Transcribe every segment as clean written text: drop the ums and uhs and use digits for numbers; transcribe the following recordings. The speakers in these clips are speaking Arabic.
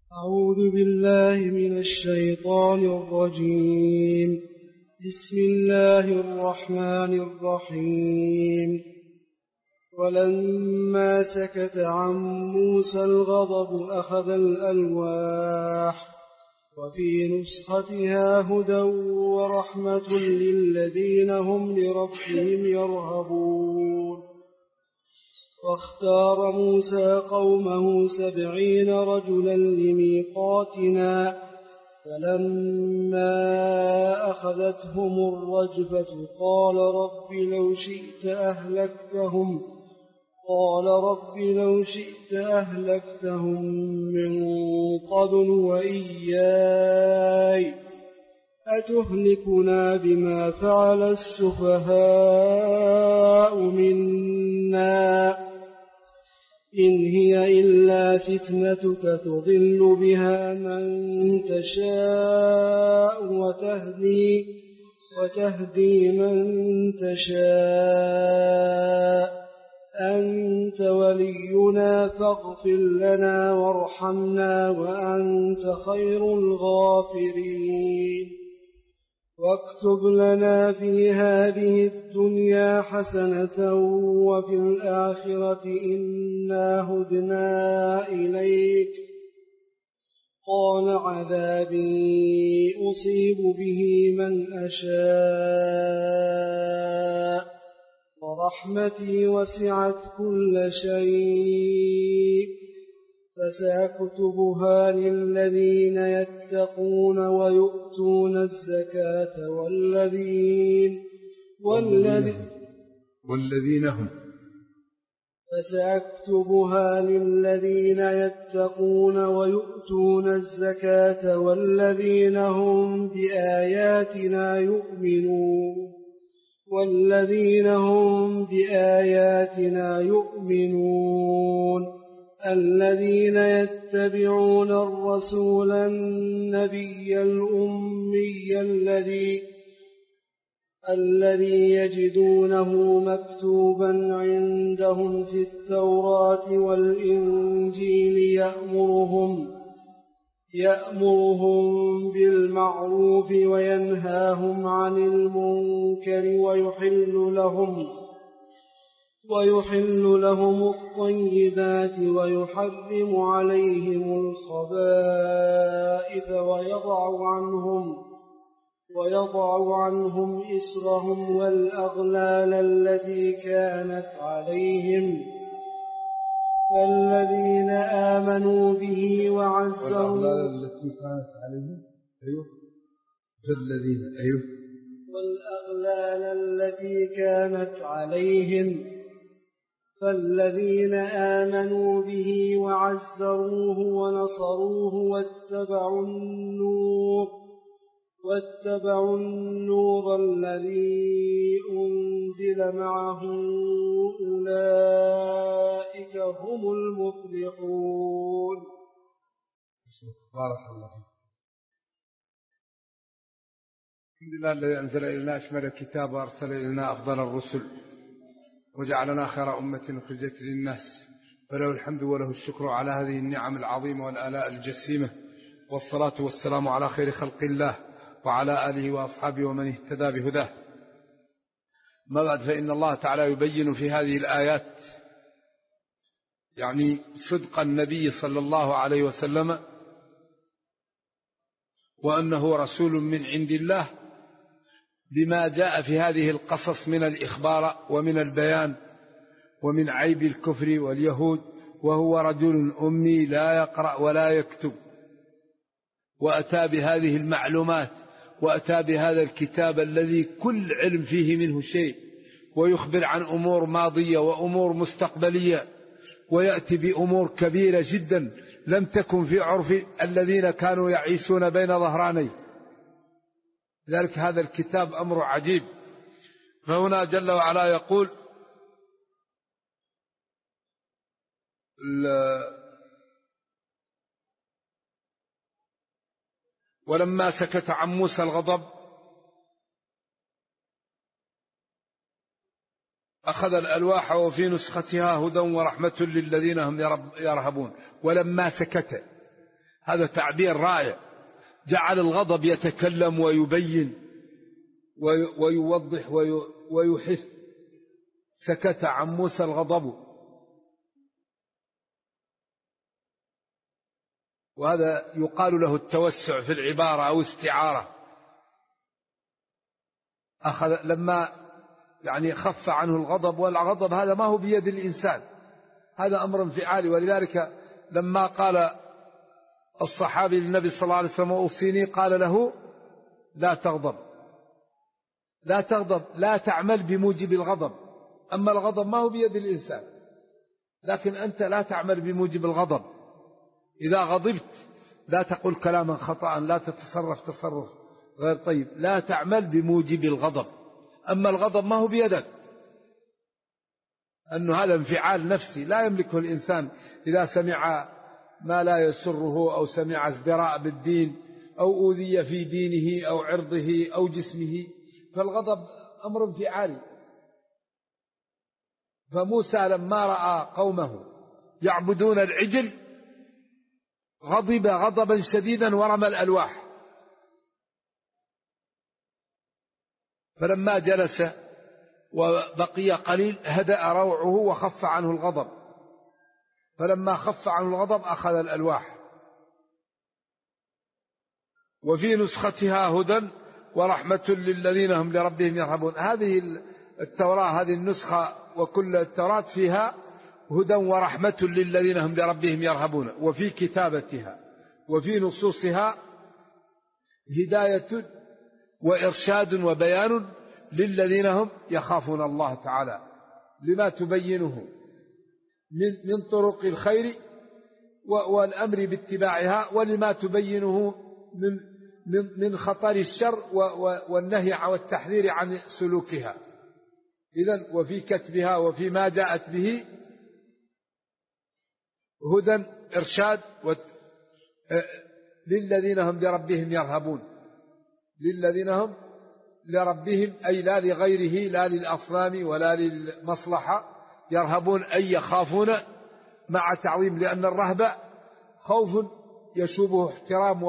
أعوذ بالله من الشيطان الرجيم. بسم الله الرحمن الرحيم. ولما سكت عن موسى الغضب أخذ الألواح وفي نسختها هدى ورحمة للذين هم لربهم يرهبون. واختار موسى قومه 70 رجلا لميقاتنا فلما أخذتهم الرجفة قال رب لو شئت أهلكتهم من قبل وإياي أتهلكنا بما فعل السفهاء منا إن هي إلا فتنتك تضل بها من تشاء وتهدي من تشاء أنت ولينا فاغفر لنا وارحمنا وأنت خير الغافرين. واكتب لنا في هذه الدنيا حسنة وفي الآخرة إنا هدنا إليك. قال عذابي أصيب به من أشاء ورحمتي وسعت كل شيء فسأكتبها للذين يتقون ويؤتون الزكاة والذين هم فسأكتبها للذين يتقون ويؤتون الزكاة والذين هم بآياتنا يؤمنون الذين يتبعون الرسول النبي الأمي الذي يجدونه مكتوبا عندهم في التوراة والإنجيل يأمرهم بالمعروف وينهاهم عن المنكر ويحل لهم الطيبات ويحرم عليهم الخبائث ويضع عنهم إصرهم والأغلال التي كانت عليهم فالذين آمنوا به والأغلال التي كانت عليهم فالذين آمنوا به وعزروه ونصروه واتبعوا النور الذي أنزل معه أولئك هم المفلحون. بارك الله فيك. الحمد لله الذي أنزل إلينا أشمل الكتاب وأرسل إلينا أفضل الرسل وجعلنا خير أمة أخرجت للناس فله الحمد وله الشكر على هذه النعم العظيمة والآلاء الجسيمة والصلاة والسلام على خير خلق الله وعلى آله وأصحابه ومن اهتدى بهداه. ما بعد فإن الله تعالى يبين في هذه الآيات يعني صدق النبي صلى الله عليه وسلم وأنه رسول من عند الله بما جاء في هذه القصص من الإخبار ومن البيان ومن عيب الكفر واليهود وهو رجل أمي لا يقرأ ولا يكتب وأتى بهذه المعلومات وأتى بهذا الكتاب الذي كل علم فيه منه شيء ويخبر عن أمور ماضية وأمور مستقبلية ويأتي بأمور كبيرة جدا لم تكن في عرف الذين كانوا يعيشون بين ظهراني ذلك. هذا الكتاب أمر عجيب. فهنا جل وعلا يقول ولما سكت عن موسى الغضب أخذ الألواح وفي نسختها هدى ورحمة للذين هم يرهبون. ولما سكت، هذا تعبير رائع، جعل الغضب يتكلم ويبين ويوضح ويحث. سكت عن موسى الغضب. وهذا يقال له التوسع في العبارة أو استعارة. لما يعني خف عنه الغضب، والغضب هذا ما هو بيد الإنسان، هذا أمر انفعالي. ولذلك لما قال الصحابي للنبي صلى الله عليه وسلم أوصيني، قال له لا تغضب، لا تغضب، لا تعمل بموجب الغضب. أما الغضب ما هو بيد الإنسان، لكن أنت لا تعمل بموجب الغضب. إذا غضبت لا تقول كلاما خطأ، لا تتصرف تصرف غير طيب، لا تعمل بموجب الغضب. أما الغضب ما هو بيدك، أنه هذا انفعال نفسي لا يملكه الإنسان. إذا سمع ما لا يسره، أو سمع ازدراء بالدين، أو أوذي في دينه أو عرضه أو جسمه، فالغضب أمر انفعالي. فموسى لما رأى قومه يعبدون العجل غضب غضبا شديدا ورمى الألواح. فلما جلس وبقي قليل هدأ روعه وخف عنه الغضب. فلما خف عنه الغضب أخذ الألواح. وفي نسختها هدى ورحمة للذين هم لربهم يرهبون. هذه التوراة، هذه النسخة، وكل التوراة فيها هدى ورحمة للذين هم لربهم يرهبون. وفي كتابتها وفي نصوصها هداية وإرشاد وبيان للذين هم يخافون الله تعالى، لما تبينه من طرق الخير والأمر باتباعها، ولما تبينه من خطر الشر والنهي والتحذير عن سلوكها. إذن وفي كتبها وفي ما جاءت به هدى إرشاد للذين هم لربهم يرهبون. للذين هم لربهم أي لا لغيره، لا للأصنام ولا للمصلحة، يرهبون أي يخافون مع تعظيم، لأن الرهبة خوف يشوبه احترام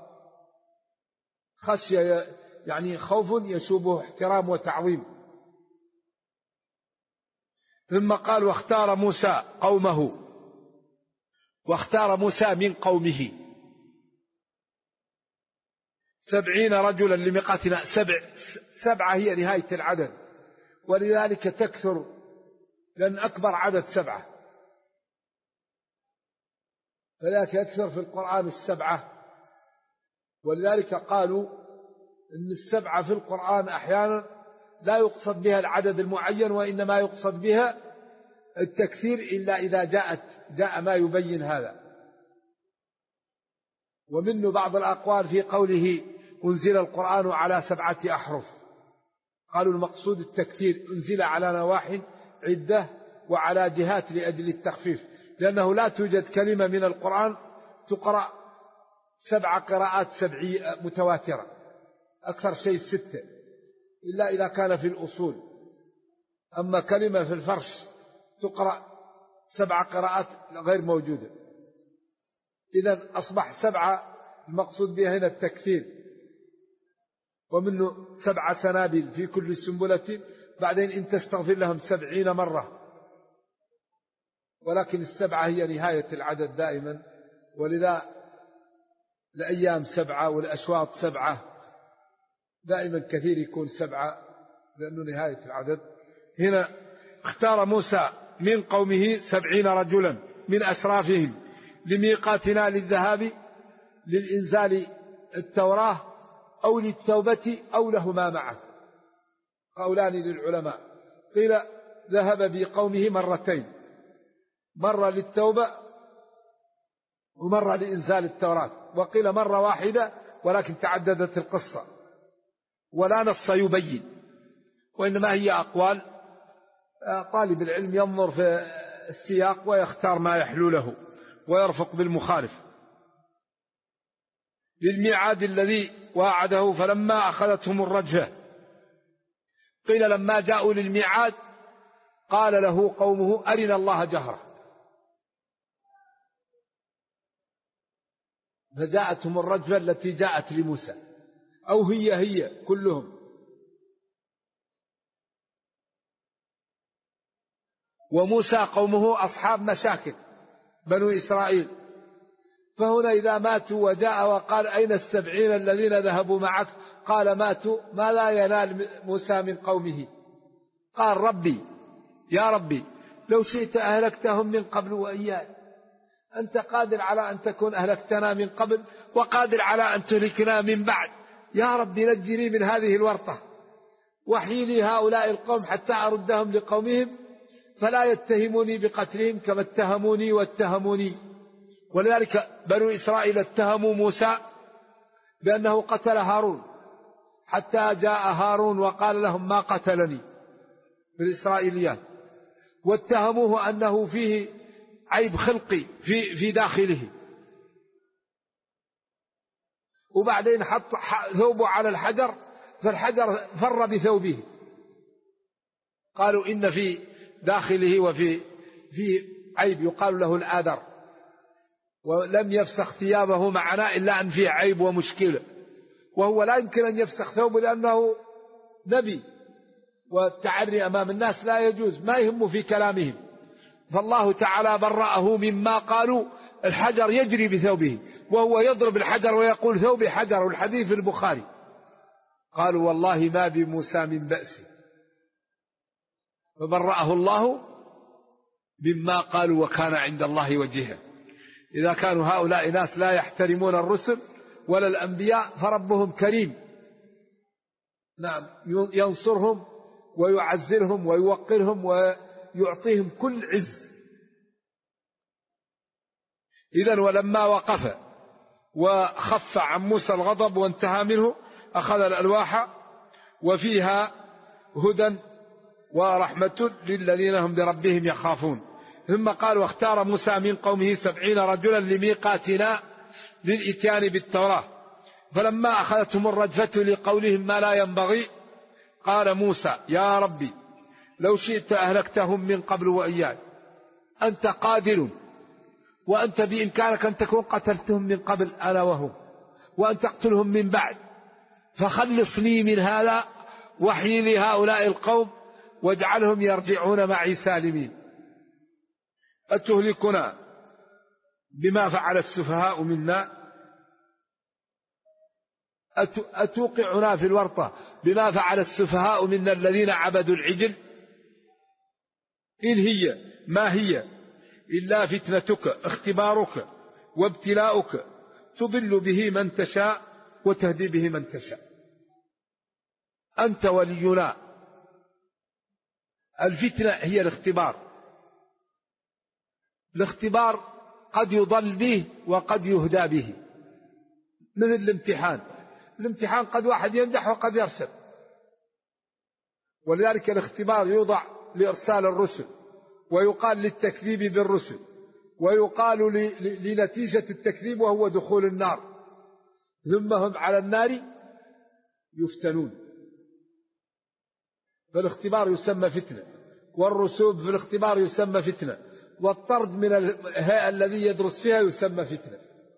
وخشية، يعني خوف يشوبه احترام وتعظيم. ثم قال واختار موسى قومه، واختار موسى من قومه 70 رجلا لميقاتنا. 7 هي نهاية العدد، ولذلك تكثر، لأن أكبر عدد 7، فذلك يكثر في القرآن 7. ولذلك قالوا إن 7 في القرآن أحيانا لا يقصد بها العدد المعين، وإنما يقصد بها التكثير، إلا إذا جاء ما يبين هذا. ومنه بعض الأقوال في قوله أنزل القرآن على 7 أحرف، قالوا المقصود التكثير، أنزل على نواح عدة وعلى جهات لأجل التخفيف، لأنه لا توجد كلمة من القرآن تقرأ 7 قراءات 7 متواترة، أكثر شيء 6، إلا إذا كان في الأصول. أما كلمة في الفرش تقرأ 7 قراءات غير موجودة. إذن أصبح 7 المقصود بها هنا التكثير. ومنه 7 سنابل في كل سنبلة، بعدين إن تستغفر لهم 70 مرة. ولكن 7 هي نهاية العدد دائما، ولذا الأيام 7 والأشواط 7 دائما كثير يكون 7، لأنه نهاية العدد. هنا اختار موسى من قومه 70 رجلا من أسرافهم لميقاتنا، للذهاب للإنزال التوراة أو للتوبة أو لهما معه. قولان للعلماء، قيل ذهب بقومه مرتين، مرة للتوبة ومرة لإنزال التوراة، وقيل مرة واحدة ولكن تعددت القصة، ولا نص يبين، وإنما هي أقوال. طالب العلم ينظر في السياق ويختار ما يحلو له ويرفق بالمخالف. للميعاد الذي واعده فلما أخذتهم الرجفة، قيل لما جاءوا للميعاد قال له قومه أرنا الله جهرة، فجاءتهم الرجفة التي جاءت لموسى، أو هي كلهم. وموسى قومه أصحاب مشاكل بنو إسرائيل، فهنا إذا ماتوا وجاء وقال أين 70 الذين ذهبوا معك؟ قال ماتوا، ما لا ينال موسى من قومه. قال ربي يا ربي لو شئت أهلكتهم من قبل وإياي، أنت قادر على أن تكون أهلكتنا من قبل وقادر على أن تهلكنا من بعد، يا ربي نجني من هذه الورطة، واحيي لي هؤلاء القوم حتى أردهم لقومهم فلا يتهموني بقتلهم كما اتهموني واتهموني. ولذلك بنو إسرائيل اتهموا موسى بأنه قتل هارون، حتى جاء هارون وقال لهم ما قتلني بالإسرائيليات، واتهموه أنه فيه عيب خلقي في داخله. وبعدين حط ثوبه على الحجر فالحجر فر بثوبه، قالوا إن في داخله وفي عيب يقال له الآذر، ولم يفسخ ثيابه معنا إلا أن فيه عيب ومشكلة، وهو لا يمكن أن يفسخ ثوبه لأنه نبي، والتعري أمام الناس لا يجوز، ما يهم في كلامهم. فالله تعالى برأه مما قالوا، الحجر يجري بثوبه وهو يضرب الحجر ويقول ثوبي حجر، والحديث في البخاري. قالوا والله ما بموسى من بأس، فبرأه الله مما قالوا وكان عند الله وجيها. إذا كانوا هؤلاء ناس لا يحترمون الرسل ولا الأنبياء فربهم كريم، نعم، ينصرهم ويعزلهم ويوقرهم ويعطيهم كل عز. إذن ولما وقف وخف عن موسى الغضب وانتهى منه أخذ الألواح وفيها هدى ورحمة للذين هم بربهم يخافون. ثم قال واختار موسى من قومه 70 رجلا لميقاتنا للإتيان بالتوراة، فلما أخذتهم الرجفة لقولهم ما لا ينبغي قال موسى يا ربي لو شئت أهلكتهم من قبل وإياي، أنت قادر وأنت بإمكانك أن تكون قتلتهم من قبل أنا وهم، وأن تقتلهم من بعد، فخلصني من هذا واحيي لي هؤلاء القوم واجعلهم يرجعون معي سالمين. أتهلكنا بما فعل السفهاء منا، أتوقعنا في الورطة بما فعل السفهاء منا الذين عبدوا العجل؟ إن هي ما هي إلا فتنتك اختبارك وابتلاؤك تضل به من تشاء وتهدي به من تشاء، أنت ولينا. الفتنة هي الاختبار، الاختبار قد يضل به وقد يهدى به، مثل الامتحان قد واحد ينجح وقد يرسب، ولذلك الاختبار يوضع لإرسال الرسل، ويقال للتكذيب بالرسل، ويقال لنتيجة التكذيب وهو دخول النار، ثم هم على النار يفتنون. فالاختبار يسمى فتنة، والرسوب في الاختبار يسمى فتنة، والطرد من الهيئة الذي يدرس فيها يسمى فتنة.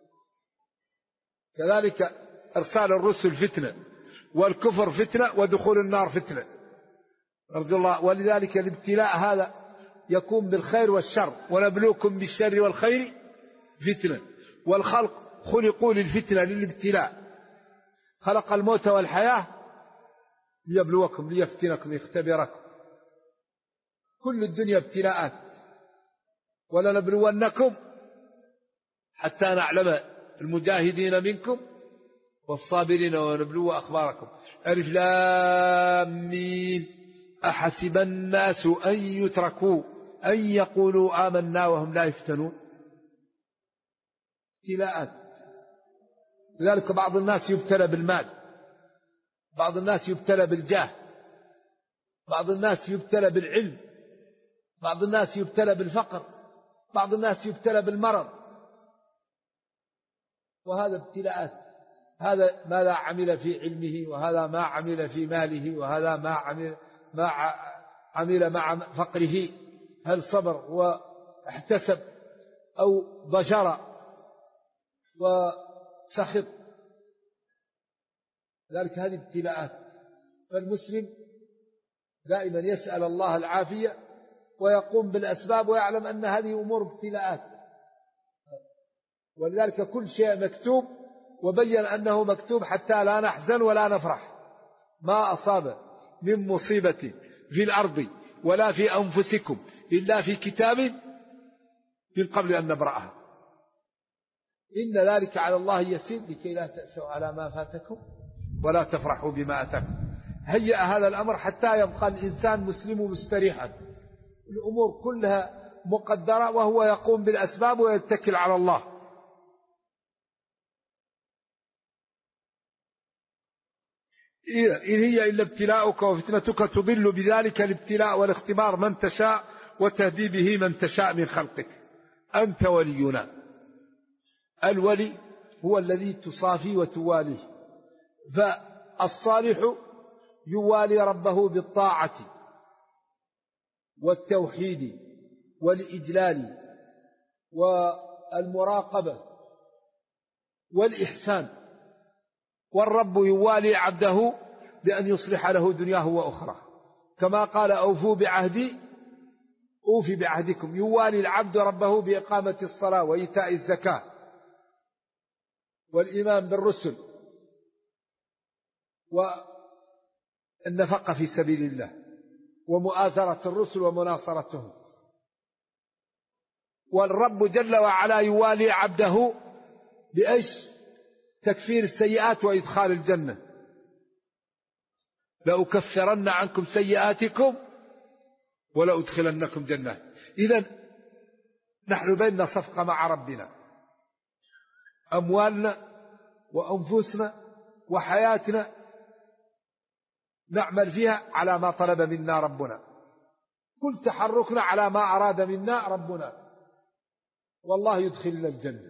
كذلك إرسال الرسل فتنة، والكفر فتنة، ودخول النار فتنة، أرجو الله. ولذلك الابتلاء هذا يكون بالخير والشر، ونبلوكم بالشر والخير فتنة، والخلق خلقوا للفتنة للابتلاء، خلق الموت والحياة ليبلوكم ليفتنكم يختبركم، كل الدنيا ابتلاءات. ولنبلونكم حتى نعلم المجاهدين منكم والصابرين ونبلو أخباركم. ألف لام ميم أحسب الناس أن يتركوا أن يقولوا آمنا وهم لا يفتنون، ابتلاءات. لذلك بعض الناس يبتلى بالمال، بعض الناس يبتلى بالجاه، بعض الناس يبتلى بالعلم، بعض الناس يبتلى بالفقر، بعض الناس يبتلى بالمرض، وهذا ابتلاءات. هذا ماذا عمل في علمه، وهذا ما عمل في ماله، وهذا ما عمل مع فقره، هل صبر واحتسب أو ضجر سخط. ذلك هذه ابتلاءات، فالمسلم دائما يسأل الله العافية ويقوم بالأسباب ويعلم أن هذه أمور ابتلاءات، ولذلك كل شيء مكتوب، وبين أنه مكتوب حتى لا نحزن ولا نفرح. ما أصاب من مصيبة في الأرض ولا في أنفسكم إلا في كتاب من قبل أن نبرأها، إن ذلك على الله يسير لكي لا تأسوا على ما فاتكم ولا تفرحوا بما أتاكم. هيأ هذا الأمر حتى يبقى الإنسان مسلم مستريحا، الأمور كلها مقدرة وهو يقوم بالأسباب ويتكل على الله. إن هي إلا ابتلاؤك وفتنتك تضل بذلك الابتلاء والاختبار من تشاء وتهدي به من تشاء من خلقك. أنت ولينا. الولي هو الذي تصافي وتواليه، فالصالح يوالي ربه بالطاعة والتوحيد والإجلال والمراقبة والإحسان، والرب يوالي عبده بأن يصلح له دنياه وأخرى، كما قال أوفوا بعهدي أوفي بعهدكم. يوالي العبد ربه بإقامة الصلاة وإيتاء الزكاة والإيمان بالرسل والنفقة في سبيل الله ومؤازرة الرسل ومناصرتهم. والرب جل وعلا يوالي عبده بإيش؟ تكفير السيئات وإدخال الجنة. لأكفرن عنكم سيئاتكم ولأدخلنكم جنات. إذن نحن بيننا صفقة مع ربنا، أموالنا وأنفسنا وحياتنا نعمل فيها على ما طلب منا ربنا، كل تحركنا على ما أراد منا ربنا، والله يدخلنا الجنة.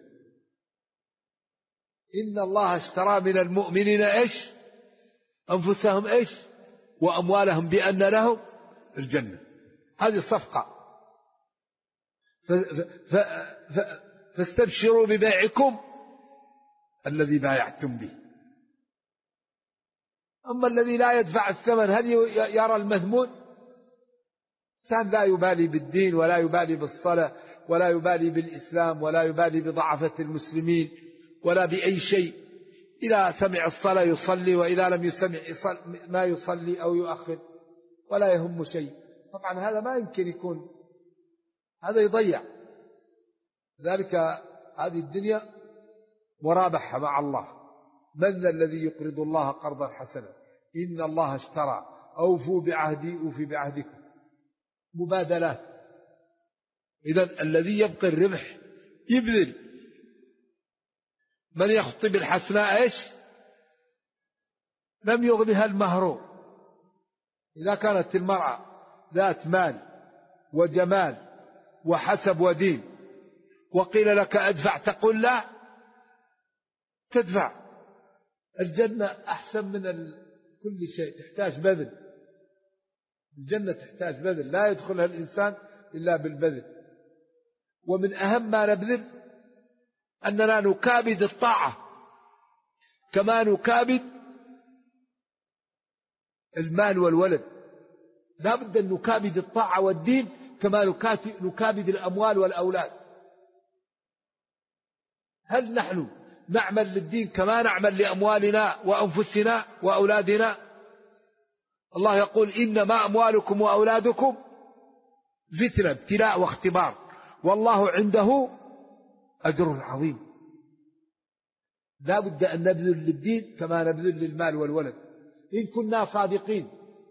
إن الله اشترى من المؤمنين إيش؟ أنفسهم إيش؟ وأموالهم بأن لهم الجنة. هذه الصفقة. فاستبشروا ببيعكم الذي بايعتم به. أما الذي لا يدفع الثمن هل يرى المذموم؟ كان لا يبالي بالدين ولا يبالي بالصلاة ولا يبالي بالإسلام ولا يبالي بضعفة المسلمين ولا بأي شيء. إذا سمع الصلاة يصلي، وإذا لم يسمع ما يصلي أو يؤخر، ولا يهم شيء. طبعا هذا ما يمكن يكون، هذا يضيع. ذلك هذه الدنيا مرابحة مع الله. من ذا الذي يقرض الله قرضا حسنا؟ إن الله اشترى. أوفوا بعهدي أوفي بعهدكم. مبادلات. إذن الذي يبقي الربح يبذل. من يخطب الحسناء إيش؟ لم يغنها المهر. إذا كانت المرأة ذات مال وجمال وحسب ودين وقيل لك أدفع تقول لا، تدفع. الجنة أحسن من كل شيء، تحتاج بذل. الجنة تحتاج بذل، لا يدخلها الإنسان إلا بالبذل. ومن أهم ما نبذل أننا نكابد الطاعة كما نكابد المال والولد. لا بد أن نكابد الطاعة والدين كما نكابد الأموال والأولاد. هل نحن نعمل للدين كما نعمل لأموالنا وأنفسنا وأولادنا؟ الله يقول إنما أموالكم وأولادكم فتنة، ابتلاء واختبار، والله عنده أجر عظيم. لا بد أن نبذل للدين كما نبذل للمال والولد إن كنا صادقين.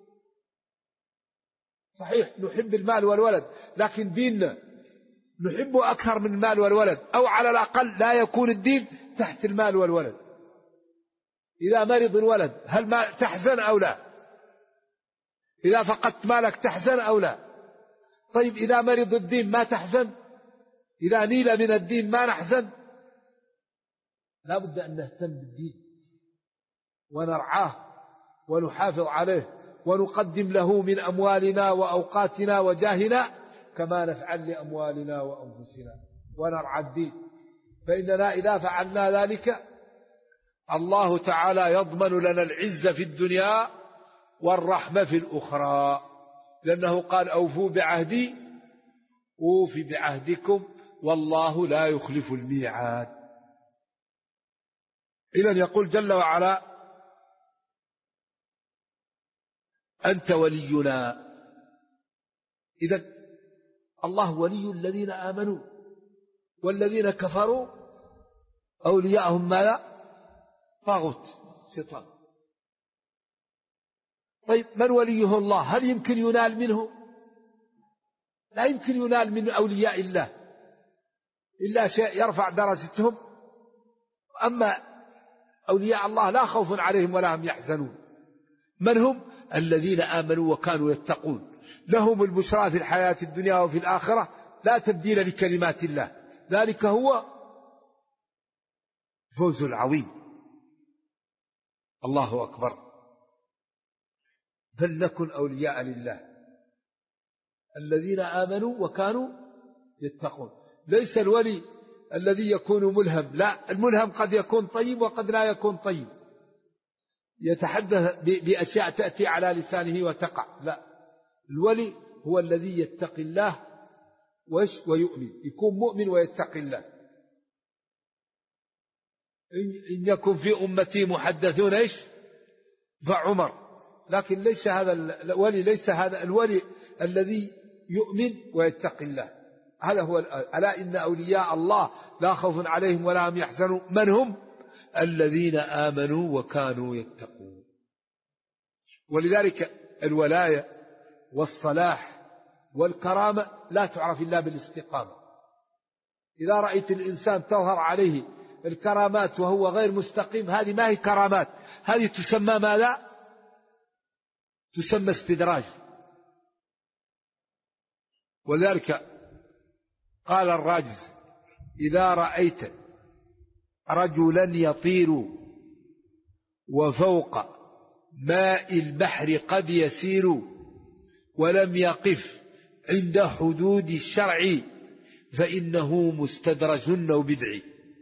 صحيح نحب المال والولد، لكن ديننا نحبه أكثر من المال والولد، أو على الأقل لا يكون الدين تحت المال والولد. إذا مرض الولد هل ما تحزن أو لا؟ إذا فقدت مالك تحزن أو لا؟ طيب إذا مرض الدين ما تحزن؟ إذا نيل من الدين ما نحزن؟ لا بد أن نهتم بالدين ونرعاه ونحافظ عليه ونقدم له من أموالنا وأوقاتنا وجاهنا كما نفعل لأموالنا وأنفسنا، ونرعى الدين. فإننا إذا فعلنا ذلك الله تعالى يضمن لنا العزة في الدنيا والرحمة في الأخرى، لأنه قال أوفوا بعهدي أوفي بعهدكم والله لا يخلف الميعاد. إذن يقول جل وعلا أنت ولينا. إذن الله ولي الذين آمنوا، والذين كفروا أولياءهم ماذا؟ طاغوت، شيطان. طيب من وليه الله؟ هل يمكن ينال منه؟ لا يمكن ينال من أولياء الله إلا شيء يرفع درجتهم. أما أولياء الله لا خوف عليهم ولا هم يحزنون. من هم؟ الذين آمنوا وكانوا يتقون، لهم البشرى في الحياة الدنيا وفي الآخرة، لا تبديل لكلمات الله، ذلك هو فوز العظيم. الله أكبر. فلنكن أولياء لله الذين آمنوا وكانوا يتقون. ليس الولي الذي يكون ملهم، لا، الملهم قد يكون طيب وقد لا يكون طيب، يتحدث بأشياء تأتي على لسانه وتقع. لا، الولي هو الذي يتقي الله ويؤمن، يكون مؤمن ويتقي الله. إن يكن في أمتي محدثون إيش؟ فعمر. لكن ليس هذا الولي، ليس هذا الولي الذي يؤمن ويتقي الله. هذا هو. ألا إن أولياء الله لا خوف عليهم ولا هم يحزنون. من هم؟ الذين آمنوا وكانوا يتقون. ولذلك الولاية والصلاح والكرامة لا تعرف إلا بالاستقامة. إذا رأيت الإنسان تظهر عليه الكرامات وهو غير مستقيم، هذه ما هي كرامات، هذه تسمى ماذا؟ تسمى استدراج. ولذلك قال الراجز: إذا رأيت رجلا يطير وفوق ماء البحر قد يسير ولم يقف عند حدود الشرع فإنه مستدرج أو بدعي.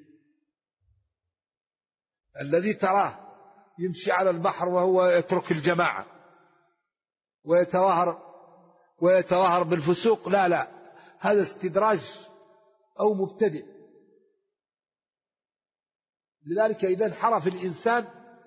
الذي تراه يمشي على البحر وهو يترك الجماعة ويتظاهر بالفسوق، لا، هذا استدراج أو مبتدع. لذلك إذا انحرف الإنسان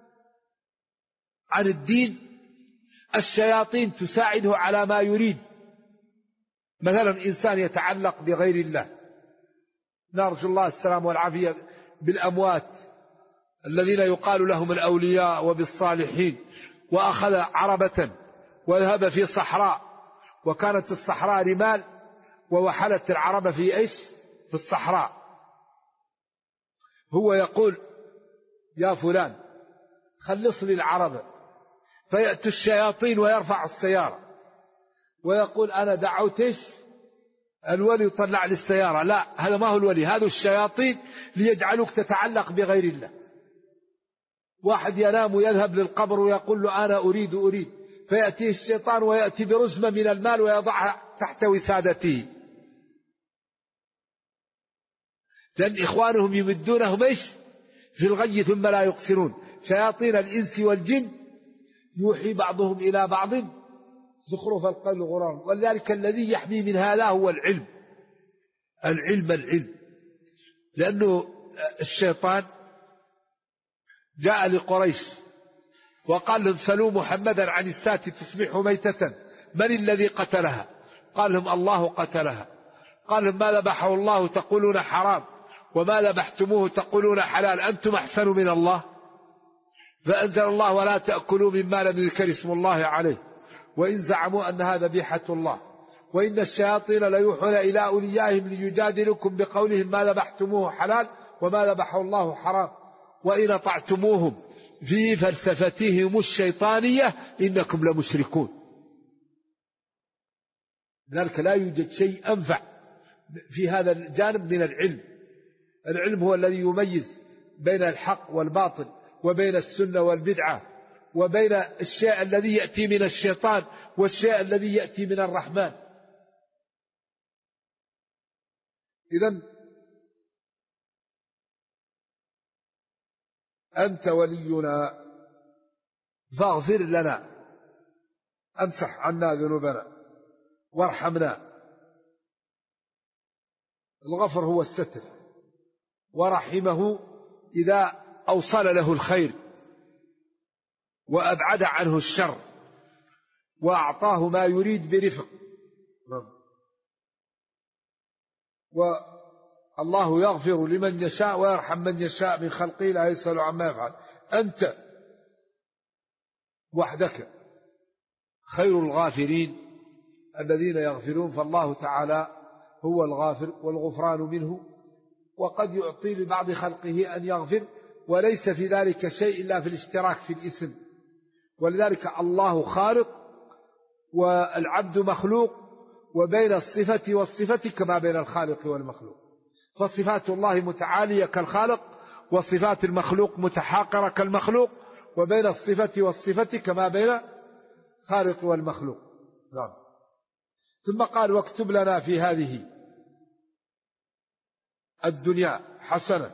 عن الدين، الشياطين تساعده على ما يريد. مثلا إنسان يتعلق بغير الله، نرجو الله السلام والعافية، بالأموات الذين يقال لهم الأولياء وبالصالحين، وأخذ عربة وذهب في صحراء، وكانت الصحراء رمال، ووحلت العربة في إيش؟ في الصحراء. هو يقول: يا فلان خلص لي العربة، فيأتي الشياطين ويرفع السيارة ويقول: أنا دعوت إيش؟ الولي يطلع للسيارة. لا، هذا ما هو الولي، هذا الشياطين ليجعلوك تتعلق بغير الله. واحد ينام ويذهب للقبر ويقول له: أنا أريد، فيأتيه الشيطان ويأتي برزمة من المال ويضعها تحت وسادته، لأن إخوانهم يمدونهم إيش؟ في الغي ثم لا يقصرون. شياطين الإنس والجن يوحي بعضهم إلى بعض زخرف القول غرورا. ولذلك الذي يحمي من هذا هو العلم. لأنه الشيطان جاء لقريش وقال لهم: سلوا محمدا عن الساة تصبح ميتة، من الذي قتلها؟ قال لهم: الله قتلها. قال لهم: ما ذبحه الله تقولون حرام، وما ذبحتموه تقولون حلال، أنتم أحسن من الله؟ فأنزل الله: ولا تأكلوا مما لم يذكر اسم الله عليه، وإن زعموا أنها ذبيحة الله، وإن الشياطين ليوحون إلى أوليائهم ليجادلكم بقولهم ما ذبحتموه حلال وما ذبحه الله حرام، وإن أطعتموهم في فلسفتهم الشيطانية إنكم لمشركون. لذلك لا يوجد شيء أنفع في هذا الجانب من العلم. العلم هو الذي يميز بين الحق والباطل، وبين السنة والبدعة، وبين الشيء الذي يأتي من الشيطان والشيء الذي يأتي من الرحمن. إذن أنت ولينا فاغفر لنا، أمسح عنا ذنوبنا وارحمنا. الغفر هو الستر، ورحمه إذا أوصل له الخير وأبعد عنه الشر وأعطاه ما يريد برفق. والله يغفر لمن يشاء ويرحم من يشاء من خلقه لا يسأل عما يفعل. أنت وحدك خير الغافرين الذين يغفرون، فالله تعالى هو الغافر والغفران منه. وقد يعطي لبعض خلقه أن يغفر وليس في ذلك شيء إلا في الاشتراك في الإثم، ولذلك الله خالق والعبد مخلوق، وبين الصفة والصفة كما بين الخالق والمخلوق، فصفات الله متعالية كالخالق وصفات المخلوق متحاقرة كالمخلوق، وبين الصفة والصفة كما بين الخالق والمخلوق. نعم. ثم قال واكتب لنا في هذه الدنيا حسنة،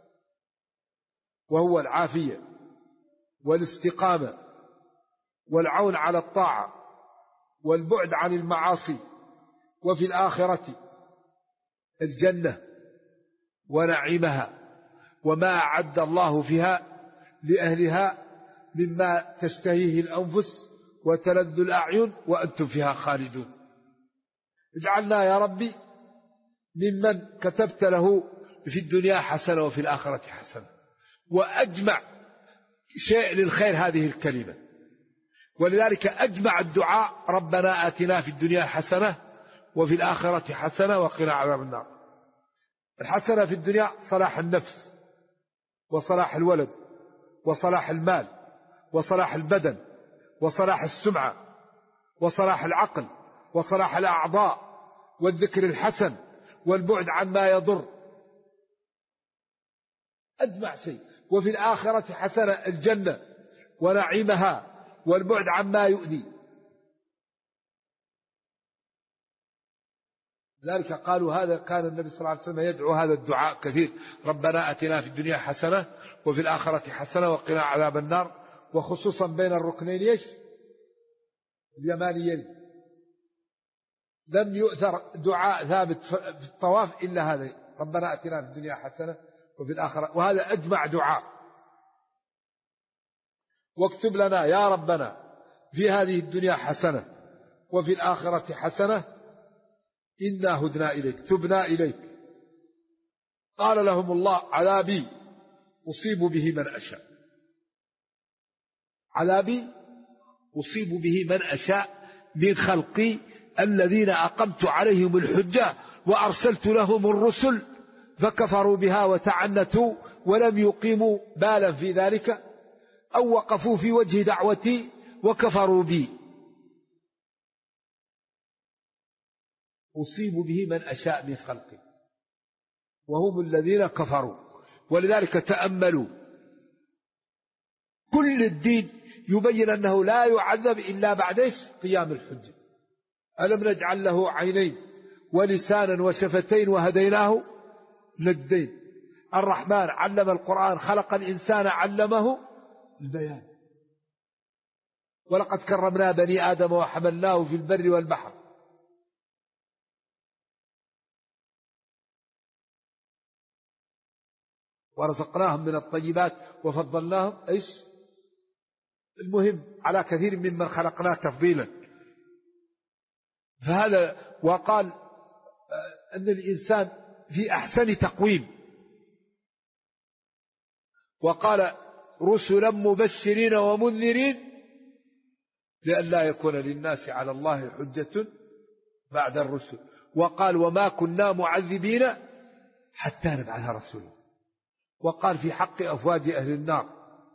وهو العافية والاستقامة والعون على الطاعة والبعد عن المعاصي، وفي الآخرة الجنة ونعيمها وما أعد الله فيها لأهلها مما تشتهيه الأنفس وتلذ الأعين وأنتم فيها خالدون. اجعلنا يا ربي ممن كتبت له في الدنيا حسنة وفي الآخرة حسنة. وأجمع شيء للخير هذه الكلمة، ولذلك أجمع الدعاء ربنا آتنا في الدنيا حسنة وفي الآخرة حسنة وقنا عذاب النار. الحسنة في الدنيا صلاح النفس وصلاح الولد وصلاح المال وصلاح البدن وصلاح السمعة وصلاح العقل وصلاح الأعضاء والذكر الحسن والبعد عن ما يضر، أجمع شيء. وفي الآخرة حسنة الجنة ونعيمها والبعد عن ما يؤذي. ذلك قالوا هذا كان النبي صلى الله عليه وسلم يدعو هذا الدعاء كثير: ربنا آتنا في الدنيا حسنة وفي الآخرة حسنة وقنا عذاب النار. وخصوصا بين الركنين ايش؟ اليمانيين لم يؤثر دعاء ثابت في الطواف إلا هذا: ربنا آتنا في الدنيا حسنة وفي الآخرة، وهذا أجمع دعاء. واكتب لنا يا ربنا في هذه الدنيا حسنة وفي الآخرة حسنة إنا هدنا إليك تبنا إليك. قال لهم الله: عذابي أصيب به من أشاء، عذابي أصيب به من أشاء من خلقي الذين أقمت عليهم الحجة وأرسلت لهم الرسل فكفروا بها وتعنتوا ولم يقيموا بالا في ذلك، أو وقفوا في وجه دعوتي وكفروا بي. أصيب به من أشاء من خلقي وهم الذين كفروا. ولذلك تأملوا كل الدين يبين أنه لا يعذب إلا بعد قيام الحجة. ألم نجعل له عينين ولسانا وشفتين وهديناه نجدين. الرحمن علم القرآن، خلق الإنسان علمه البيان. ولقد كرمنا بني آدم وحملناه في البر والبحر. ورزقناهم من الطيبات وفضلناهم المهم على كثير ممن خلقناه تفضيلا. فهذا وقال أن الإنسان في أحسن تقويم، وقال رسلا مبشرين ومنذرين لئلا يكون للناس على الله حجة بعد الرسل. وقال وما كنا معذبين حتى نبعث رسولا. وقال في حق أفواج أهل النار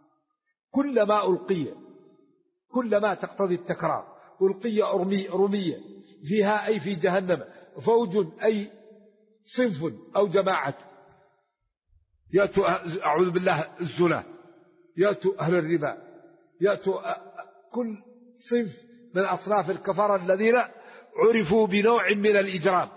كلما تقتضي التكرار ألقي رمية فيها أي في جهنم فوج أي صنف أو جماعة يأتوا أعوذ بالله الزنا، يأتوا أهل الربا، يأتوا كل صنف من أصناف الكفار الذين عرفوا بنوع من الإجرام.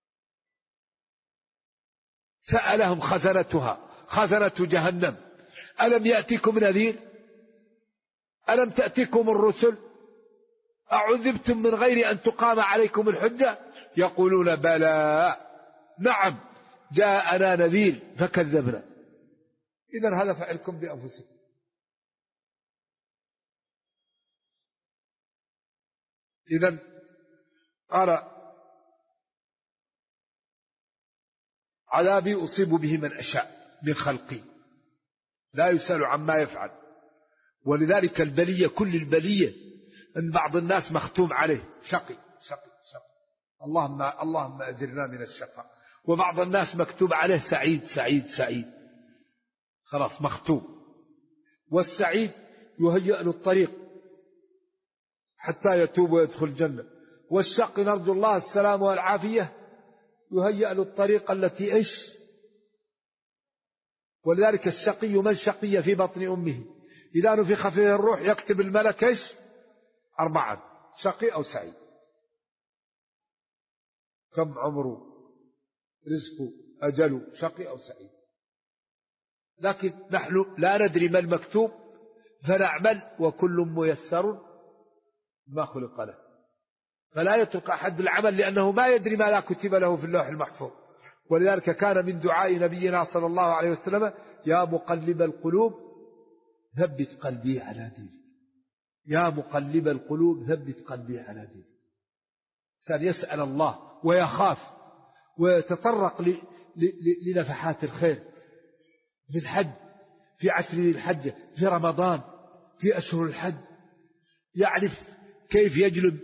سألهم خزنتها، خزنة جهنم، ألم يأتكم نذير؟ ألم تأتكم الرسل؟ أعذبتم من غير أن تقام عليكم الحجة؟ يقولون بلى نعم جاءنا نذير فكذبنا. إذن هذا فعلكم بأنفسكم. إذن قال عذابي أصيب به من أشاء من خلقي لا يسأل عما يفعل. ولذلك البلية كل البلية أن بعض الناس مختوم عليه شقي شقي شقي، اللهم أجرنا من الشقاء. وبعض الناس مكتوب عليه سعيد سعيد سعيد، خلاص مختوم. والسعيد يهيئ له الطريق حتى يتوب ويدخل الجنة، والشقي نرجو الله السلام والعافية يهيئ له الطريق التي إيش. ولذلك الشقي من شقي في بطن أمه إذا نفخ فيه الروح يكتب الملك إيش 4 شقي أو سعيد. كم عمره رزقه أجله شقي أو سعيد. لكن نحن لا ندري ما المكتوب فنعمل وكل ميسر ما خلق له. فلا يترك أحد العمل لأنه ما يدري ما لا كتب له في اللوح المحفوظ. ولذلك كان من دعاء نبينا صلى الله عليه وسلم يا مقلب القلوب ثبت قلبي على دينك. يا مقلب القلوب ثبت قلبي على دينك. كان يسأل الله ويخاف ويتطرق لنفحات الخير في الحج، في عشر الحج، في رمضان، في أشهر الحج. يعرف كيف يجلب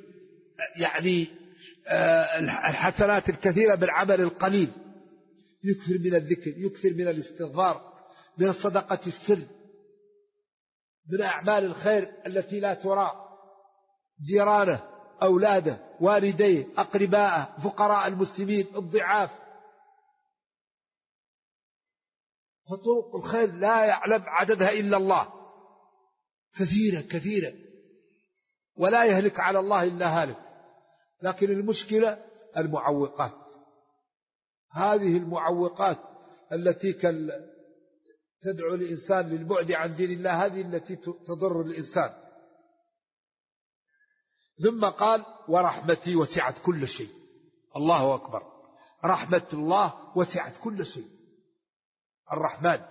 الحسنات الكثيرة بالعمل القليل. يكثر من الذكر، يكثر من الاستغفار، من الصدقة السر، من أعمال الخير التي لا ترى. جيرانه، أولاده، والديه، أقرباءه، فقراء المسلمين، الضعاف. فطرق الخير لا يعلم عددها إلا الله، كثيرة كثيرة، ولا يهلك على الله إلا هالك. لكن المشكلة المعوقات. هذه المعوقات التي تدعو الإنسان للبعد عن دين الله، هذه التي تضر الإنسان. ثم قال ورحمتي وسعت كل شيء. الله أكبر، رحمة الله وسعت كل شيء. الرحمن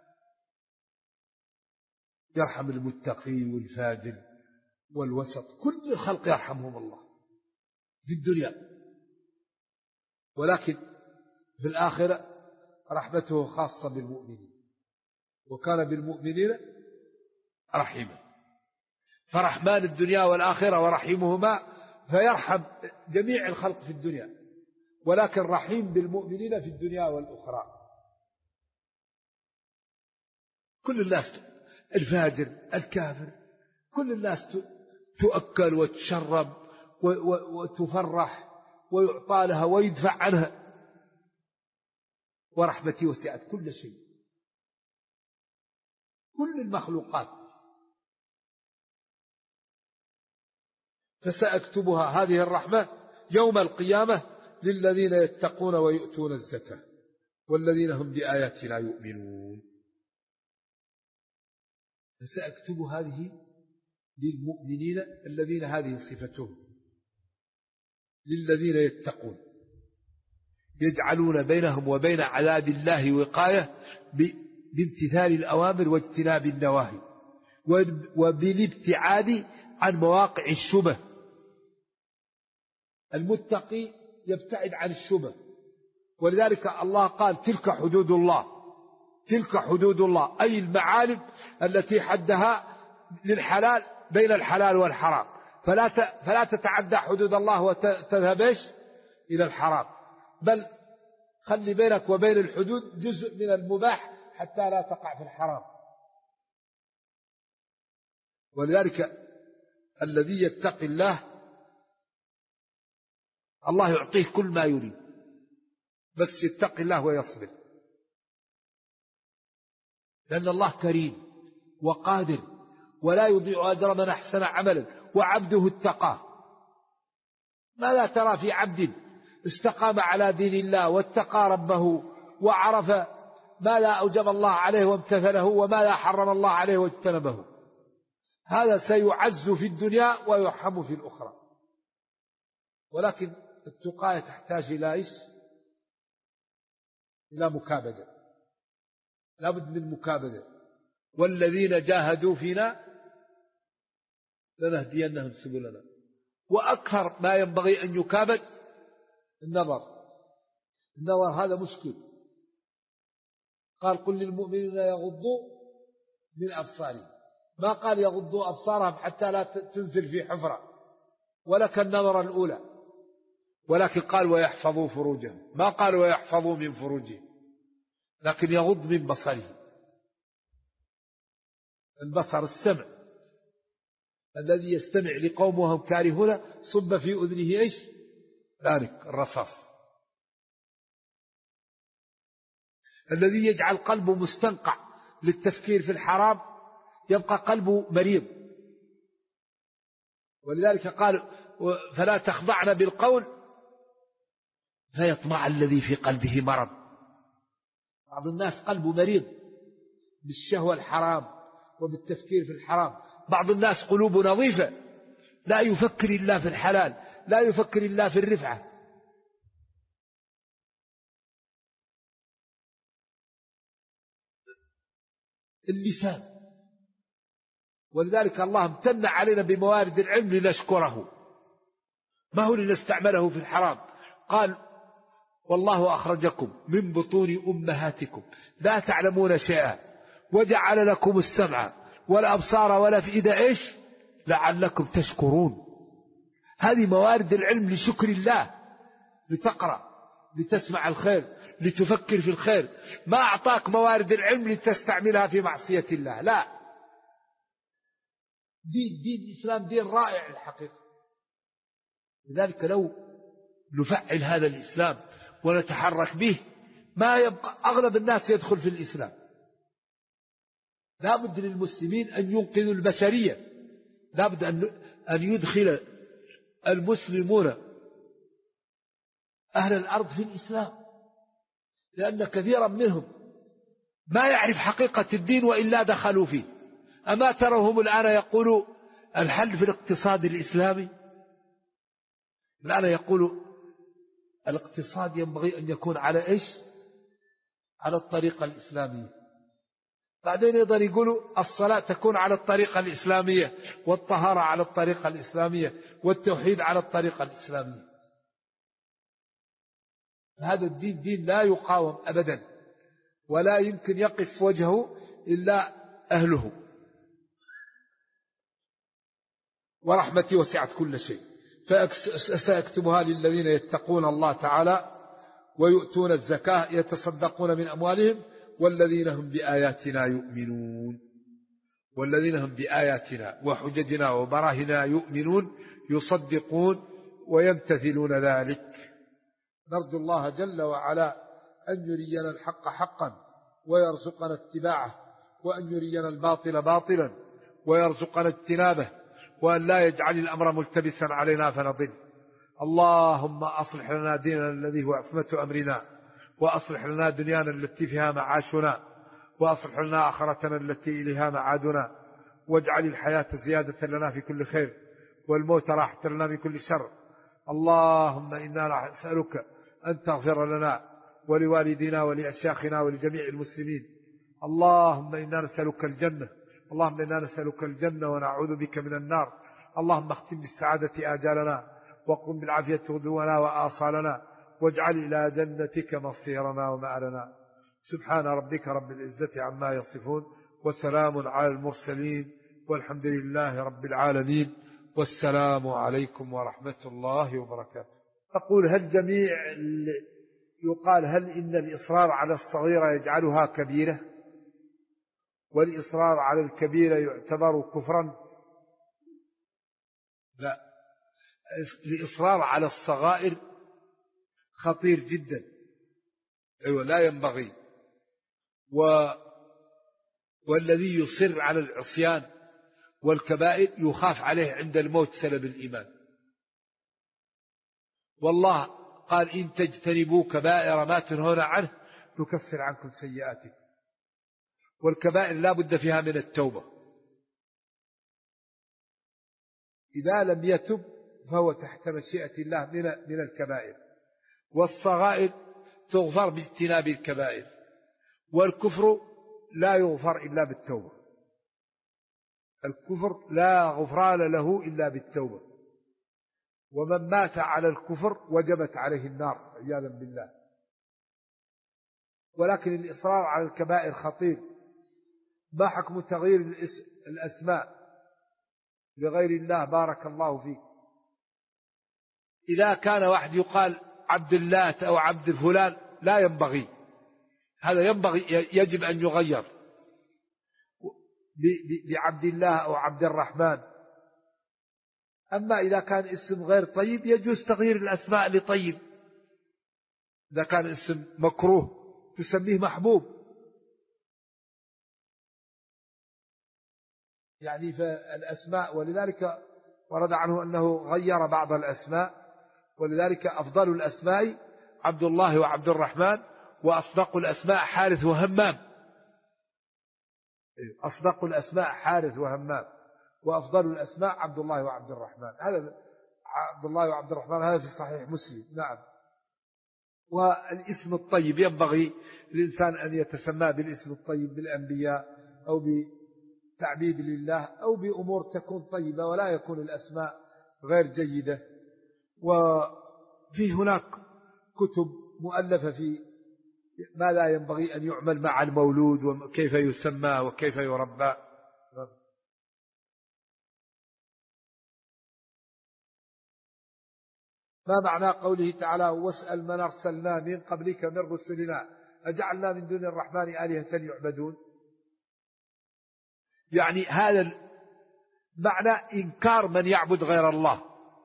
يرحم المتقي والفاجر والوسط، كل الخلق يرحمهم الله في الدنيا. ولكن في الآخرة رحمته خاصة بالمؤمنين، وكان بالمؤمنين رحيما. فرحمن الدنيا والآخرة ورحيمهما، فيرحم جميع الخلق في الدنيا، ولكن رحيم بالمؤمنين في الدنيا والأخرى. كل الناس، الفاجر الكافر، كل الناس تؤكل وتشرب وتفرح ويعطى لها ويدفع عنها. ورحمتي وسعت كل شيء، كل المخلوقات. فسأكتبها هذه الرحمة يوم القيامة للذين يتقون ويؤتون الزكاة والذين هم بآياتنا يؤمنون. فسأكتب هذه للمؤمنين الذين هذه صفتهم، للذين يتقون يجعلون بينهم وبين عذاب الله وقاية بامتثال الأوامر واجتناب النواهي وبالابتعاد عن مواقع الشبه. المتقي يبتعد عن الشبه، ولذلك الله قال تلك حدود الله، تلك حدود الله، أي المعالم التي حدها للحلال بين الحلال والحرام، فلا تتعدى حدود الله وتذهب إلى الحرام، بل خلي بينك وبين الحدود جزء من المباح حتى لا تقع في الحرام. ولذلك الذي يتقي الله الله يعطيه كل ما يريد، بس يتقي الله ويصبر، لأن الله كريم وقادر ولا يضيع أجر من أحسن عملا وعبده اتقاه. ما لا ترى في عبد استقام على دين الله واتقى ربه وعرف ما لا أوجب الله عليه وامتثله وما لا حرم الله عليه واجتنبه. هذا سيعز في الدنيا ويرحم في الأخرى. ولكن التقاية تحتاج إلى إيش؟ إلى مكابدة، لابد من مكابدة. والذين جاهدوا فينا لنهدينهم سبلنا. وأكثر ما ينبغي أن يكابد النظر هذا مشكل. قال قل للمؤمنين يغضوا من أبصارهم، ما قال يغضوا أبصارهم حتى لا تنزل في حفرة ولا كالنظرة الأولى، ولكن قال ويحفظوا فروجهم، ما قال ويحفظوا من فروجهم، لكن يغض من بصره. البصر السمع الذي يستمع لقوم وهم كارهون صب في أذنه إيش؟ ذلك الرصاص الذي يجعل قلبه مستنقع للتفكير في الحرام، يبقى قلبه مريض. ولذلك قال فلا تخضعن بالقول فيطمع الذي في قلبه مرض. بعض الناس قلبه مريض بالشهوة الحرام وبالتفكير في الحرام. بعض الناس قلوب نظيفة لا يفكر إلا في الحلال، لا يفكر إلا في الرفعة. اللسان، ولذلك الله امتن علينا بموارد العلم لنشكره، ما هو لنستعمله في الحرام. قال والله أخرجكم من بطون أمهاتكم لا تعلمون شيئا وجعل لكم السمع والأبصار والأفئدة إيش؟ لعلكم تشكرون. هذه موارد العلم لشكر الله، لتقرأ، لتسمع الخير، لتفكر في الخير. ما أعطاك موارد العلم لتستعملها في معصية الله، لا. دين الإسلام دين رائع الحقيقة. لذلك لو نفعل هذا الإسلام ونتحرك به ما يبقى أغلب الناس يدخل في الإسلام. لا بد للمسلمين أن ينقذوا البشرية، لا بد أن يدخل المسلمون أهل الأرض في الإسلام، لأن كثيرا منهم ما يعرف حقيقة الدين وإلا دخلوا فيه. أما ترهم الآن يقولوا الحل في الاقتصاد الإسلامي؟ الآن يقولوا الاقتصاد ينبغي أن يكون على إيش؟ على الطريقة الإسلامية. بعدين يقدر يقولوا الصلاة تكون على الطريقة الإسلامية، والطهارة على الطريقة الإسلامية، والتوحيد على الطريقة الإسلامية. هذا الدين دين لا يقاوم أبدا، ولا يمكن يقف وجهه إلا أهله. ورحمتي وسعت كل شيء فأكتبها للذين يتقون الله تعالى ويؤتون الزكاة يتصدقون من أموالهم والذين هم بآياتنا يؤمنون. والذين هم بآياتنا وحججنا وبراهنا يؤمنون، يصدقون ويمتثلون ذلك. نرجو الله جل وعلا أن يرينا الحق حقا ويرزقنا اتباعه، وأن يرينا الباطل باطلا ويرزقنا اجتنابه، وأن لا يجعل الأمر ملتبسا علينا فنضل. اللهم أصلح لنا ديننا الذي هو عصمة أمرنا، وأصلح لنا دنيانا التي فيها معاشنا، وأصلح لنا آخرتنا التي إليها معادنا، واجعل الحياة زيادة لنا في كل خير والموت راحة لنا من كل شر. اللهم إنا نسألك أن تغفر لنا ولوالدينا ولأشياخنا ولجميع المسلمين. اللهم إنا نسألك الجنة، اللهم إنا نسألك الجنة ونعوذ بك من النار. اللهم اختم بالسعادة آجالنا، وقم بالعافية غدونا وآصالنا، واجعل إلى جنتك مصيرنا ومآلنا. سبحان ربك رب العزة عما يصفون، وسلام على المرسلين، والحمد لله رب العالمين، والسلام عليكم ورحمة الله وبركاته. أقول هل إن الإصرار على الصغيرة يجعلها كبيرة، والإصرار على الكبيرة يعتبر كفرا؟ لا، الإصرار على الصغائر خطير جدا، لا ينبغي. والذي يصر على العصيان والكبائر يخاف عليه عند الموت سلب الإيمان. والله قال إن تجتنبوا كبائر ما تنهون عنه نكفر عنكم سيئاتكم. والكبائر لا بد فيها من التوبة، إذا لم يتب فهو تحت مشيئة الله من الكبائر. والصغائر تغفر باجتناب الكبائر، والكفر لا يغفر إلا بالتوبة. الكفر لا غفران له إلا بالتوبة، ومن مات على الكفر وجبت عليه النار عياذا بالله. ولكن الإصرار على الكبائر خطير. ما حكم تغيير الأسماء لغير الله بارك الله فيك؟ إذا كان واحد يقال عبد اللات أو عبد فلان لا ينبغي، هذا ينبغي يجب أن يغير بعبد الله أو عبد الرحمن. أما إذا كان اسم غير طيب يجوز تغيير الأسماء لطيب. إذا كان اسم مكروه تسميه محبوب. يعني فالأسماء، ولذلك ورد عنه أنه غير بعض الأسماء، ولذلك أفضل الأسماء عبد الله وعبد الرحمن، وأصدق الأسماء حارث وهمام. أصدق الأسماء حارث وهمام، وأفضل الأسماء عبد الله وعبد الرحمن. هذا عبد الله وعبد الرحمن هذا في صحيح مسلم. نعم. والاسم الطيب ينبغي الإنسان أن يتسمى بالاسم الطيب بالأنبياء أو بتعبيد لله أو بأمور تكون طيبة، ولا يكون الأسماء غير جيدة. وفي هناك كتب مؤلفة في ما لا ينبغي أن يعمل مع المولود وكيف يسمى وكيف يربى. ما معنى قوله تعالى واسأل من أرسلنا من قبلك من رسلنا أجعلنا من دون الرحمن آلهة يعبدون؟ يعني هذا معنى إنكار من يعبد غير الله،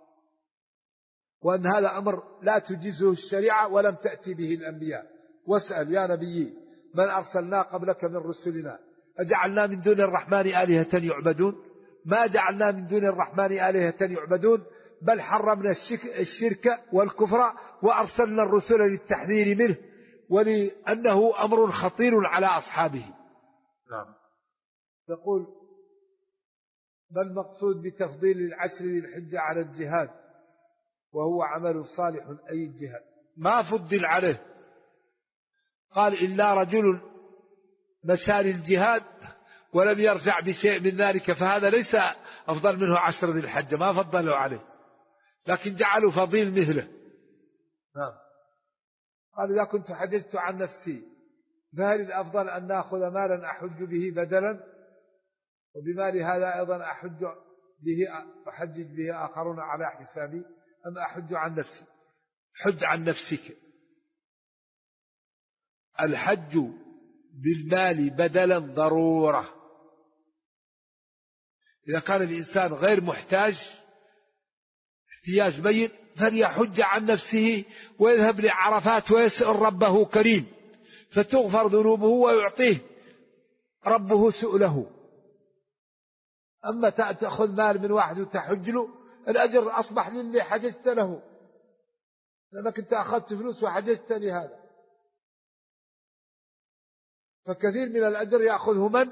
وأن هذا أمر لا تجيزه الشريعة ولم تأتي به الأنبياء. واسأل يا نبي من أرسلنا قبلك من رسلنا أجعلنا من دون الرحمن آلهة يعبدون؟ ما جعلنا من دون الرحمن آلهة يعبدون، بل حرمنا الشرك والكفر وأرسلنا الرسل للتحذير منه ولأنه أمر خطير على أصحابه. نعم. يقول ما المقصود بتفضيل العشر للحجة على الجهاد وهو عمل صالح أي الجهاد؟ ما فضل عليه، قال إلا رجل مشى للجهاد ولم يرجع بشيء من ذلك فهذا ليس أفضل منه 10 ذي الحجة، ما فضلوا عليه، لكن جعلوا فضيل مثله. نعم. قال إذا كنت حججت عن نفسي فهل الأفضل أن نأخذ مالا أحج به بدلا وبمال هذا أيضا أحجج به آخرون على حسابي، أم أحج عن نفسي؟ حج عن نفسك. الحج بالمال بدلا ضرورة. إذا كان الإنسان غير محتاج احتياج بين فليحج عن نفسه ويذهب لعرفات ويسأل ربه كريم فتغفر ذنوبه ويعطيه ربه سؤله. أما تأخذ مال من واحد وتحج له، الأجر أصبح للي حججت له، لأنك أنت أخذت فلوس وحججت لهذا، فكثير من الأجر يأخذه من؟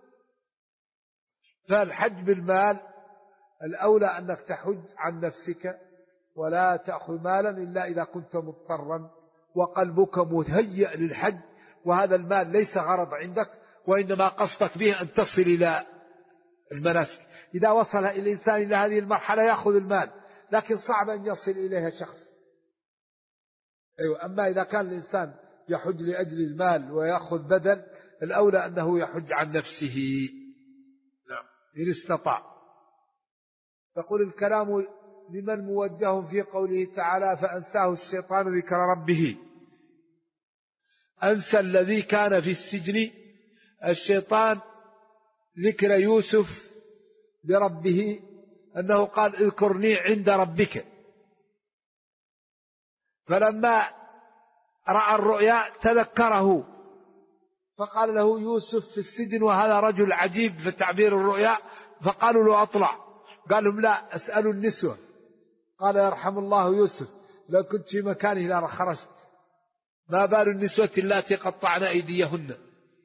فالحج بالمال الأولى أنك تحج عن نفسك ولا تأخذ مالا إلا إذا كنت مضطرا وقلبك مهيئ للحج، وهذا المال ليس غرض عندك وإنما قصدك به أن تصل إلى المناسك. إذا وصل الإنسان إلى هذه المرحلة يأخذ المال، لكن صعب أن يصل إليها شخص. أيوة. أما إذا كان الإنسان يحج لأجل المال ويأخذ بدل، الأولى أنه يحج عن نفسه. نعم. إن استطاع. تقول الكلام لمن موجه في قوله تعالى فأنساه الشيطان ذكر ربه؟ أنسى الذي كان في السجن الشيطان ذكر يوسف بربه، أنه قال اذكرني عند ربك، فلما رأى الرؤيا تذكره فقال له يوسف في السجن وهذا رجل عجيب في تعبير الرؤيا، فقالوا له أطلع، قال لهم لا أسألوا النسوة. قال يرحم الله يوسف لو كنت في مكانه لا خرجت. ما بال النسوة اللاتي قطعن أيديهن؟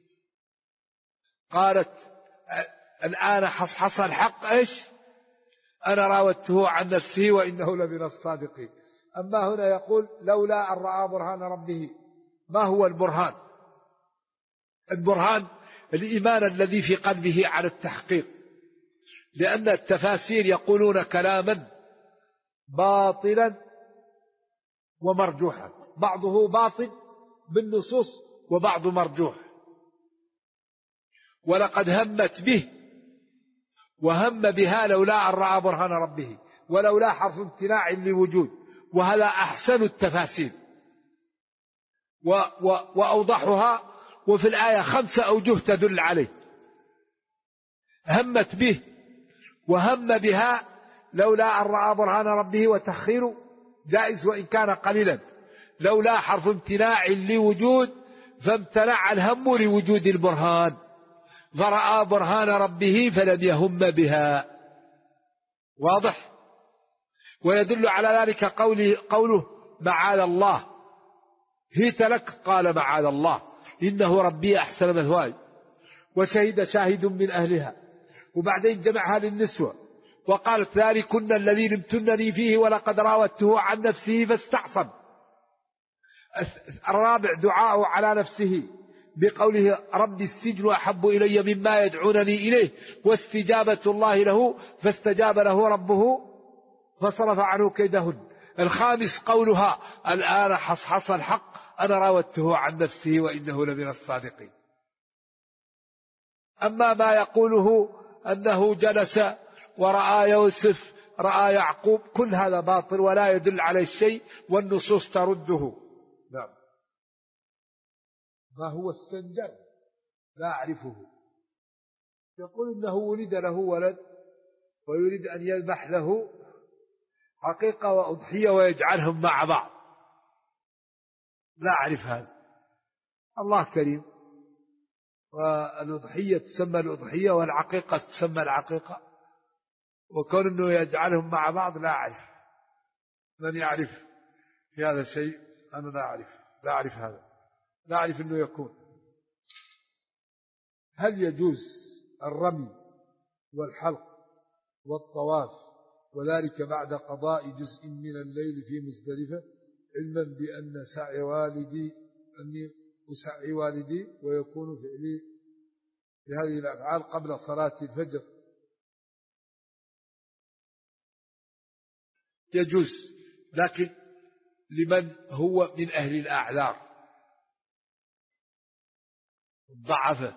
قالت الآن حصحص الحق إيش؟ أنا راودته عن نفسه وإنه لمن الصادقين. أما هنا يقول لولا أن رأى برهان ربه. ما هو البرهان؟ البرهان الإيمان الذي في قلبه على التحقيق، لأن التفاسير يقولون كلاما باطلا ومرجوحا، بعضه باطل بالنصوص وبعض مرجوح. ولقد همت به وهم بها لولا أن رأى برهان ربه، ولولا حرف امتناع لوجود، وهذا أحسن التفاسير وأوضحها. وفي الآية 5 أوجه تدل عليه. همت به وهم بها لولا أن رأى برهان ربه، وتخير جائز وإن كان قليلا. لولا حرف امتناع لوجود، فامتنع الهم لوجود البرهان، فرأى برهان ربه فلم يهم بها. واضح؟ ويدل على ذلك قوله معاذ الله. هيت لك قال معاذ الله إنه ربي أحسن مثواي. وشهد شاهد من أهلها، وبعدين جمعها للنسوة وقالت ذلكن الذي لمتنني فيه ولقد راودته عن نفسه فاستعصم. الرابع دعاءه على نفسه بقوله رب السجن أحب إلي مما يدعونني إليه، واستجابة الله له فاستجاب له ربه فصرف عنه كيدهن. الخامس قولها الآن حصحص الحق أنا راودته عن نفسه وإنه لمن الصادقين. أما ما يقوله أنه جلس ورأى يوسف رأى يعقوب، كل هذا باطل ولا يدل على الشيء، والنصوص ترده. نعم. ما هو السنجر؟ لا أعرفه. يقول إنه ولد له ولد ويريد أن يذبح له حقيقة وأضحية ويجعلهم مع بعض. لا أعرف هذا. الله كريم، والأضحية تسمى الأضحية والعقيقة تسمى العقيقة، وكون أنه يجعلهم مع بعض لا أعرف. من يعرف في هذا الشيء؟ أنا لا أعرف هذا، لا أعرف أنه يكون. هل يجوز الرمي والحلق والطواف وذلك بعد قضاء جزء من الليل في مزدلفة، علما بأن أني أسعي والدي ويكون فعلي بهذه الأفعال قبل صلاة الفجر؟ يجوز، لكن لمن هو من أهل الأعذار الضعفة.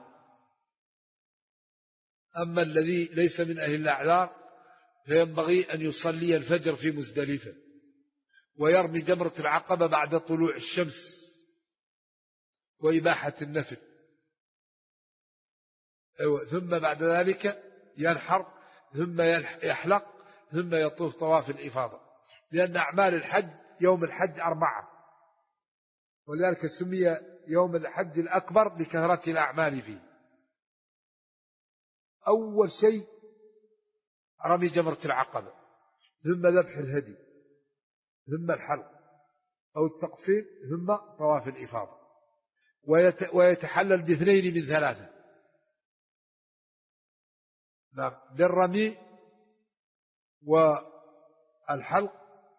أما الذي ليس من أهل الأعذار فينبغي أن يصلي الفجر في مزدلفة ويرمي جمرة العقبة بعد طلوع الشمس وإباحة النفل، ثم بعد ذلك ينحر ثم يحلق ثم يطوف طواف الإفاضة، لأن أعمال الحج يوم الحج 4، ولذلك سمي يوم الحج الأكبر لكثرة الأعمال فيه. أول شيء رمي جمرة العقبة، ثم ذبح الهدي، ثم الحلق أو التقصير، ثم طواف الإفاضة، ويتحلل باثنين من 3. نعم، بالرمي والحلق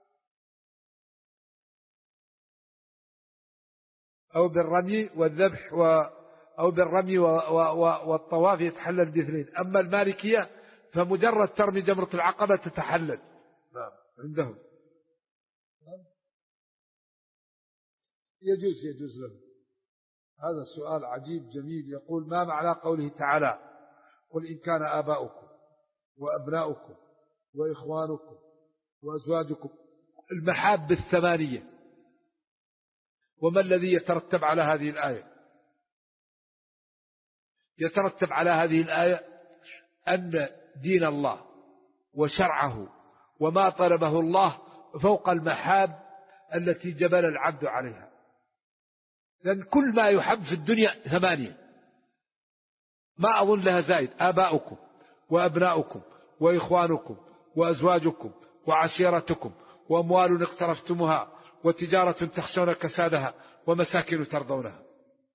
أو بالرمي والذبح أو بالرمي والطواف يتحلل باثنين. أما المالكية فمجرد ترمي جمرة العقبة تتحلل. نعم عندهم يجوز له. هذا السؤال عجيب جميل. يقول ما معنى قوله تعالى قل إن كان آباؤكم وأبناؤكم وإخوانكم وأزواجكم المحاب 8، وما الذي يترتب على هذه الآية؟ يترتب على هذه الآية أن دين الله وشرعه وما طلبه الله فوق المحاب التي جبل العبد عليها، لأن كل ما يحب في الدنيا 8، ما أظن لها زائد. آباؤكم وأبناؤكم وإخوانكم وأزواجكم وعشيرتكم وأموال اقترفتموها وتجارة تخشون كسادها ومساكن ترضونها.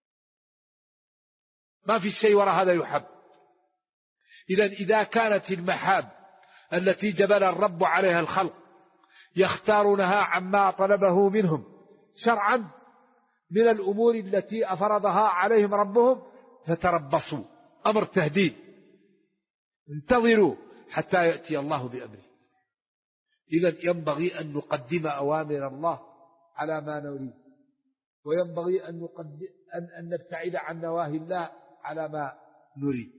ما في شيء وراء هذا يحب. إذا كانت المحاب التي جبل الرب عليها الخلق يختارونها عما طلبه منهم شرعا من الأمور التي أفرضها عليهم ربهم، فتربصوا، أمر تهديد، انتظروا حتى يأتي الله بأمره. إذن ينبغي أن نقدم أوامر الله على ما نريد، وينبغي أن نبتعد عن نواهي الله على ما نريد.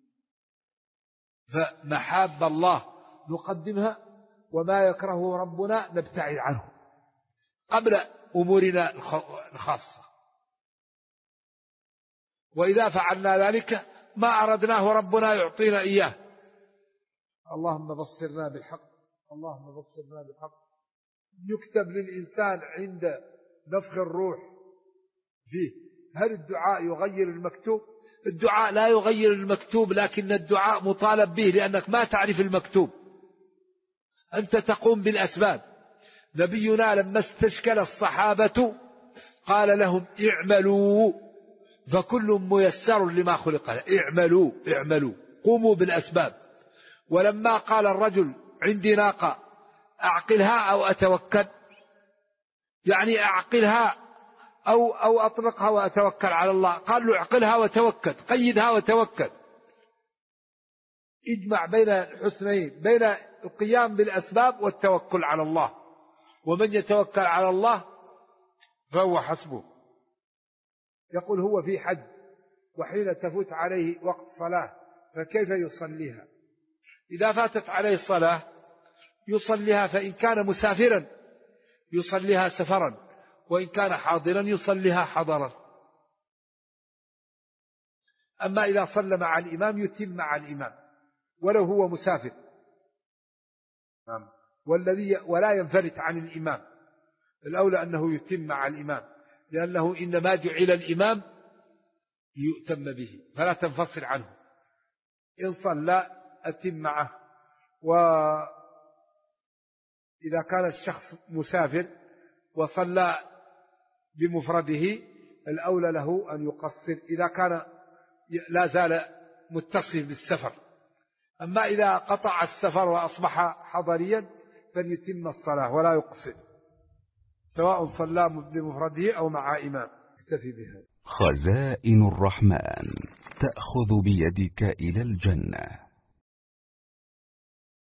فمحاب الله نقدمها، وما يكرهه ربنا نبتعد عنه قبل أمورنا الخاصة. وإذا فعلنا ذلك ما أردناه ربنا يعطينا إياه. اللهم بصرنا بالحق، اللهم بصرنا بالحق. يكتب للإنسان عند نفخ الروح فيه. هل الدعاء يغير المكتوب؟ الدعاء لا يغير المكتوب، لكن الدعاء مطالب به لأنك ما تعرف المكتوب. أنت تقوم بالأسباب. نبينا لما استشكل الصحابة قال لهم اعملوا فكل ميسر لما خلق له. اعملوا قوموا بالأسباب. ولما قال الرجل عندي ناقة أعقلها أو أتوكل، يعني أعقلها أو أطلقها وأتوكل على الله، قال له اعقلها وتوكل، قيدها وتوكل. اجمع بين الحسنين، بين القيام بالأسباب والتوكل على الله. ومن يتوكل على الله فهو حسبه. يقول هو في حج وحين تفوت عليه وقت صلاة فكيف يصليها؟ إذا فاتت عليه الصلاة يصليها، فإن كان مسافرا يصليها سفرا، وإن كان حاضرا يصليها حضرا. أما إذا صلى مع الإمام يتم مع الإمام ولو هو مسافر، ولا ينفرد عن الإمام. الأولى أنه يتم مع الإمام، لأنه إنما جعل الإمام يؤتم به، فلا تنفصل عنه. إن صلى أتم معه. وإذا كان الشخص مسافر وصلى بمفرده الأولى له أن يقصر إذا كان لا زال متصل بالسفر. أما إذا قطع السفر وأصبح حضريا فليتم الصلاة ولا يقصر، سواء صلى بمفرده أو مع إمام. اكتفي بها. خزائن الرحمن تأخذ بيدك إلى الجنة.